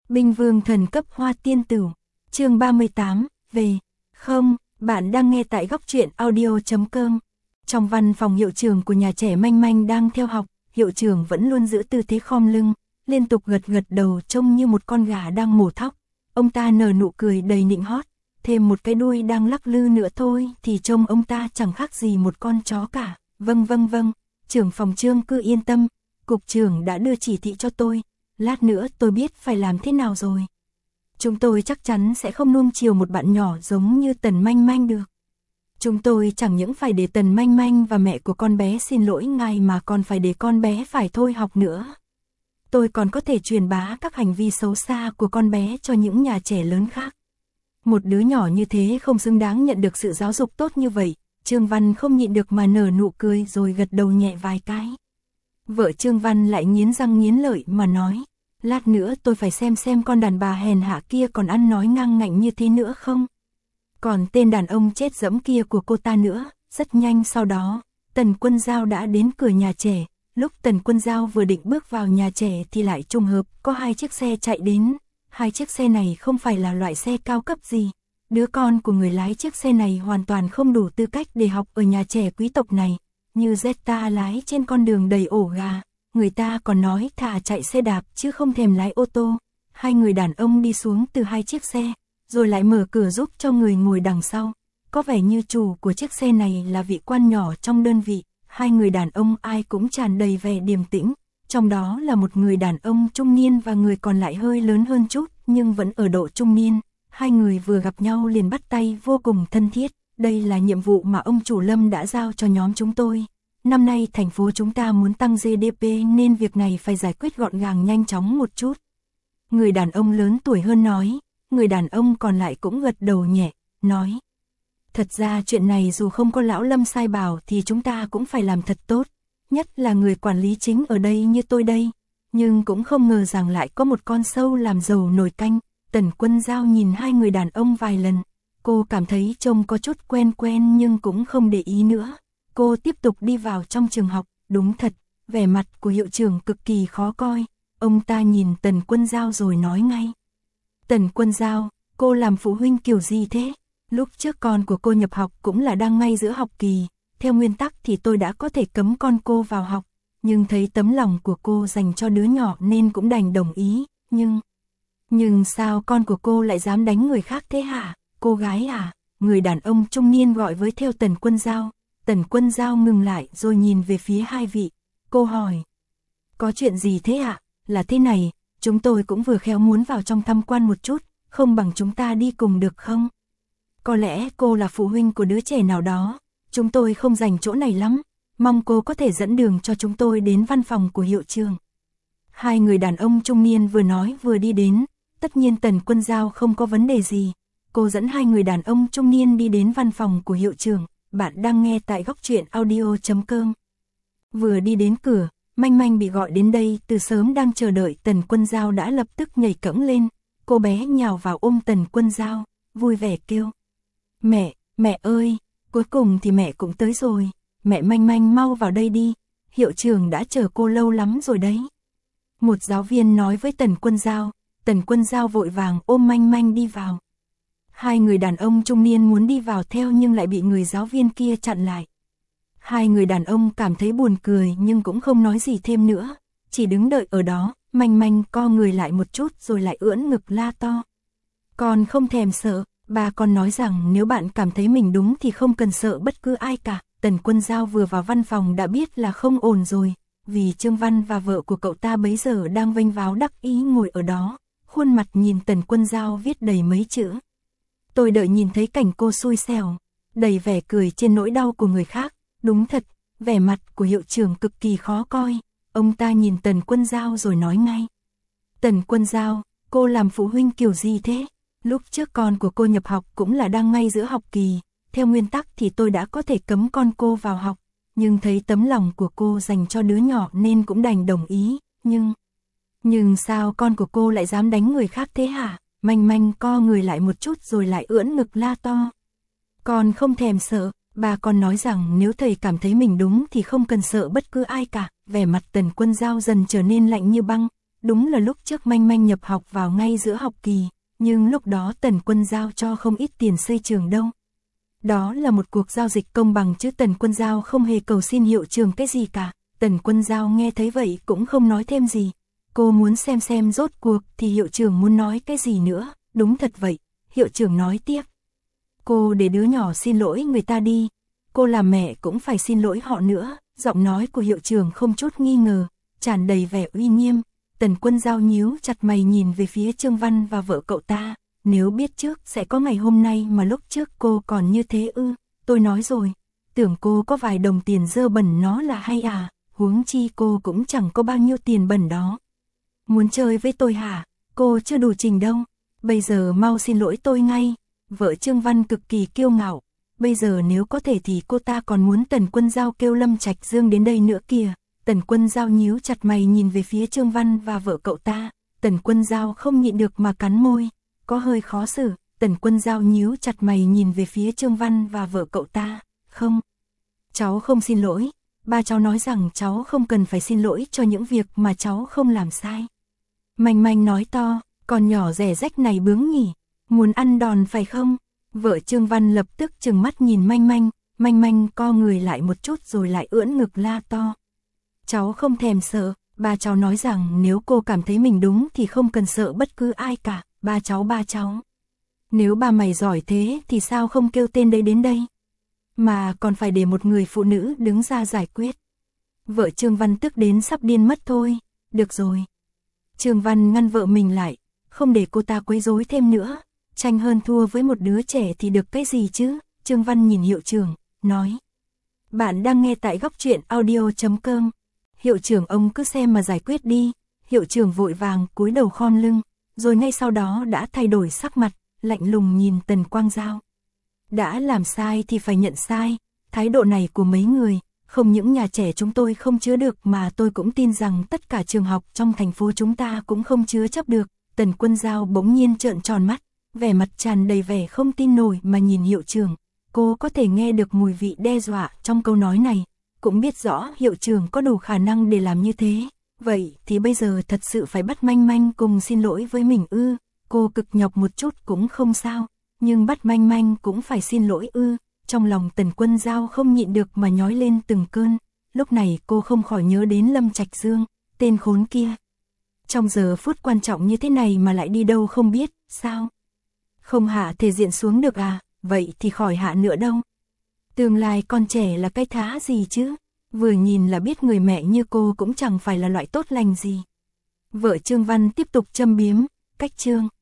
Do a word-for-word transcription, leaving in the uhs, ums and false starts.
Binh vương thần cấp hoa tiên tử. Chương ba mươi tám, về. Không, bạn đang nghe tại góc truyện audio chấm com. Trong văn phòng hiệu trưởng của nhà trẻ Manh Manh đang theo học, hiệu trưởng vẫn luôn giữ tư thế khom lưng, liên tục gật gật đầu trông như một con gà đang mổ thóc. Ông ta nở nụ cười đầy nịnh hót, thêm một cái đuôi đang lắc lư nữa thôi thì trông ông ta chẳng khác gì một con chó cả. Vâng vâng vâng, trưởng phòng Trương cứ yên tâm, cục trưởng đã đưa chỉ thị cho tôi, lát nữa tôi biết phải làm thế nào rồi. Chúng tôi chắc chắn sẽ không nuông chiều một bạn nhỏ giống như Tần Manh Manh được. Chúng tôi chẳng những phải để Tần Manh Manh và mẹ của con bé xin lỗi ngài mà còn phải để con bé phải thôi học nữa. Tôi còn có thể truyền bá các hành vi xấu xa của con bé cho những nhà trẻ lớn khác. Một đứa nhỏ như thế không xứng đáng nhận được sự giáo dục tốt như vậy. Trương Văn không nhịn được mà nở nụ cười rồi gật đầu nhẹ vài cái. Vợ Trương Văn lại nghiến răng nghiến lợi mà nói, lát nữa tôi phải xem xem con đàn bà hèn hạ kia còn ăn nói ngang ngạnh như thế nữa không. Còn tên đàn ông chết dẫm kia của cô ta nữa. Rất nhanh sau đó, Tần Quân Giao đã đến cửa nhà trẻ. Lúc Tần Quân Giao vừa định bước vào nhà trẻ thì lại trùng hợp có hai chiếc xe chạy đến. Hai chiếc xe này không phải là loại xe cao cấp gì. Đứa con của người lái chiếc xe này hoàn toàn không đủ tư cách để học ở nhà trẻ quý tộc này. Như Zeta lái trên con đường đầy ổ gà. Người ta còn nói thà chạy xe đạp chứ không thèm lái ô tô. Hai người đàn ông đi xuống từ hai chiếc xe, rồi lại mở cửa giúp cho người ngồi đằng sau. Có vẻ như chủ của chiếc xe này là vị quan nhỏ trong đơn vị. Hai người đàn ông ai cũng tràn đầy vẻ điềm tĩnh. Trong đó là một người đàn ông trung niên và người còn lại hơi lớn hơn chút nhưng vẫn ở độ trung niên. Hai người vừa gặp nhau liền bắt tay vô cùng thân thiết. Đây là nhiệm vụ mà ông chủ Lâm đã giao cho nhóm chúng tôi. Năm nay thành phố chúng ta muốn tăng giê đê pê nên việc này phải giải quyết gọn gàng nhanh chóng một chút. Người đàn ông lớn tuổi hơn nói, người đàn ông còn lại cũng gật đầu nhẹ, nói. Thật ra chuyện này dù không có lão Lâm sai bảo thì chúng ta cũng phải làm thật tốt. Nhất là người quản lý chính ở đây như tôi đây. Nhưng cũng không ngờ rằng lại có một con sâu làm dầu nồi canh. Tần Quân Giao nhìn hai người đàn ông vài lần. Cô cảm thấy trông có chút quen quen nhưng cũng không để ý nữa. Cô tiếp tục đi vào trong trường học. Đúng thật, vẻ mặt của hiệu trưởng cực kỳ khó coi. Ông ta nhìn Tần Quân Giao rồi nói ngay. Tần Quân Giao, cô làm phụ huynh kiểu gì thế? Lúc trước con của cô nhập học cũng là đang ngay giữa học kỳ. Theo nguyên tắc thì tôi đã có thể cấm con cô vào học. Nhưng thấy tấm lòng của cô dành cho đứa nhỏ nên cũng đành đồng ý. Nhưng... Nhưng sao con của cô lại dám đánh người khác thế hả? Cô gái à? Người đàn ông trung niên gọi với theo Tần Quân Giao. Tần Quân Giao ngừng lại rồi nhìn về phía hai vị. Cô hỏi. Có chuyện gì thế ạ? Là thế này, chúng tôi cũng vừa khéo muốn vào trong tham quan một chút. Không bằng chúng ta đi cùng được không? Có lẽ cô là phụ huynh của đứa trẻ nào đó. Chúng tôi không dành chỗ này lắm. Mong cô có thể dẫn đường cho chúng tôi đến văn phòng của hiệu trưởng. Hai người đàn ông trung niên vừa nói vừa đi đến. Tất nhiên Tần Quân Giao không có vấn đề gì. Cô dẫn hai người đàn ông trung niên đi đến văn phòng của hiệu trưởng. Bạn đang nghe tại góc truyện audio chấm com. Vừa đi đến cửa, Manh Manh bị gọi đến đây từ sớm đang chờ đợi. Tần Quân Giao đã lập tức nhảy cẫng lên. Cô bé nhào vào ôm Tần Quân Giao, vui vẻ kêu. Mẹ, mẹ ơi, cuối cùng thì mẹ cũng tới rồi. Mẹ Manh Manh mau vào đây đi. Hiệu trưởng đã chờ cô lâu lắm rồi đấy. Một giáo viên nói với Tần Quân Giao. Tần Quân Giao vội vàng ôm Manh Manh đi vào. Hai người đàn ông trung niên muốn đi vào theo nhưng lại bị người giáo viên kia chặn lại. Hai người đàn ông cảm thấy buồn cười nhưng cũng không nói gì thêm nữa. Chỉ đứng đợi ở đó. Manh Manh co người lại một chút rồi lại ưỡn ngực la to. Con không thèm sợ. Bà con nói rằng nếu bạn cảm thấy mình đúng thì không cần sợ bất cứ ai cả. Tần Quân Giao vừa vào văn phòng đã biết là không ổn rồi. Vì Trương Văn và vợ của cậu ta bấy giờ đang vênh váo đắc ý ngồi ở đó. Khuôn mặt nhìn Tần Quân Giao viết đầy mấy chữ. Tôi đợi nhìn thấy cảnh cô xui xẻo. Đầy vẻ cười trên nỗi đau của người khác. Đúng thật, vẻ mặt của hiệu trưởng cực kỳ khó coi. Ông ta nhìn Tần Quân Giao rồi nói ngay. Tần Quân Giao, cô làm phụ huynh kiểu gì thế? Lúc trước con của cô nhập học cũng là đang ngay giữa học kỳ. Theo nguyên tắc thì tôi đã có thể cấm con cô vào học. Nhưng thấy tấm lòng của cô dành cho đứa nhỏ nên cũng đành đồng ý. Nhưng... Nhưng sao con của cô lại dám đánh người khác thế hả? Manh Manh co người lại một chút rồi lại ưỡn ngực la to. Con không thèm sợ. Bà con nói rằng nếu thầy cảm thấy mình đúng thì không cần sợ bất cứ ai cả. Vẻ mặt Tần Quân Giao dần trở nên lạnh như băng. đúng là lúc trước Manh Manh nhập học vào ngay giữa học kỳ, nhưng lúc đó Tần Quân giao cho không ít tiền xây trường đâu. Đó là một cuộc giao dịch công bằng chứ Tần Quân giao không hề cầu xin hiệu trưởng cái gì cả. Tần Quân giao nghe thấy vậy cũng không nói thêm gì. Cô muốn xem xem rốt cuộc thì hiệu trưởng muốn nói cái gì nữa. Đúng thật vậy, hiệu trưởng nói tiếp. Cô để đứa nhỏ xin lỗi người ta đi. Cô làm mẹ cũng phải xin lỗi họ nữa. Giọng nói của hiệu trưởng không chút nghi ngờ, tràn đầy vẻ uy nghiêm. Tần Quân giao nhíu chặt mày nhìn về phía Trương Văn và vợ cậu ta. Nếu biết trước sẽ có ngày hôm nay mà lúc trước cô còn như thế ư, tôi nói rồi. Tưởng cô có vài đồng tiền dơ bẩn nó là hay à, huống chi cô cũng chẳng có bao nhiêu tiền bẩn đó. Muốn chơi với tôi hả, cô chưa đủ trình đâu, bây giờ mau xin lỗi tôi ngay. Vợ Trương Văn cực kỳ kiêu ngạo, bây giờ nếu có thể thì cô ta còn muốn Tần Quân giao kêu Lâm Trạch Dương đến đây nữa kìa. Tần Quân giao nhíu chặt mày nhìn về phía Trương Văn và vợ cậu ta. Tần Quân giao không nhịn được mà cắn môi, có hơi khó xử. Tần Quân giao nhíu chặt mày nhìn về phía Trương Văn và vợ cậu ta. Không, cháu không xin lỗi. Ba cháu nói rằng cháu không cần phải xin lỗi cho những việc mà cháu không làm sai. Manh Manh nói to, con nhỏ rẻ rách này bướng nhỉ, muốn ăn đòn phải không? Vợ Trương Văn lập tức trừng mắt nhìn Manh Manh. Manh Manh co người lại một chút rồi lại ưỡn ngực la to. Cháu không thèm sợ, ba cháu nói rằng nếu cô cảm thấy mình đúng thì không cần sợ bất cứ ai cả. Ba cháu ba cháu. Nếu ba mày giỏi thế thì sao không kêu tên đấy đến đây? Mà còn phải để một người phụ nữ đứng ra giải quyết. Vợ Trương Văn tức đến sắp điên mất thôi. Được rồi. Trương Văn ngăn vợ mình lại, không để cô ta quấy rối thêm nữa. Tranh hơn thua với một đứa trẻ thì được cái gì chứ? Trương Văn nhìn hiệu trưởng, nói. Bạn đang nghe tại góc truyện audio chấm com. Hiệu trưởng ông cứ xem mà giải quyết đi. Hiệu trưởng vội vàng cúi đầu khom lưng, rồi ngay sau đó đã thay đổi sắc mặt, lạnh lùng nhìn Tần Quang Giao. Đã làm sai thì phải nhận sai, thái độ này của mấy người, không những nhà trẻ chúng tôi không chứa được mà tôi cũng tin rằng tất cả trường học trong thành phố chúng ta cũng không chứa chấp được. Tần Quân Giao bỗng nhiên trợn tròn mắt, vẻ mặt tràn đầy vẻ không tin nổi mà nhìn hiệu trưởng. Cô có thể nghe được mùi vị đe dọa trong câu nói này, cũng biết rõ hiệu trưởng có đủ khả năng để làm như thế. Vậy thì bây giờ thật sự phải bắt Manh Manh cùng xin lỗi với mình ư? Cô cực nhọc một chút cũng không sao, nhưng bắt Manh Manh cũng phải xin lỗi ư? Trong lòng Tần Quân Giao không nhịn được mà nhói lên từng cơn. Lúc này cô không khỏi nhớ đến Lâm Trạch Dương, tên khốn kia. Trong giờ phút quan trọng như thế này mà lại đi đâu không biết, sao? Không hạ thể diện xuống được à? Vậy thì khỏi hạ nữa đâu. Tương lai con trẻ là cái thá gì chứ? Vừa nhìn là biết người mẹ như cô cũng chẳng phải là loại tốt lành gì. Vợ Trương Văn tiếp tục châm biếm, cách Trương.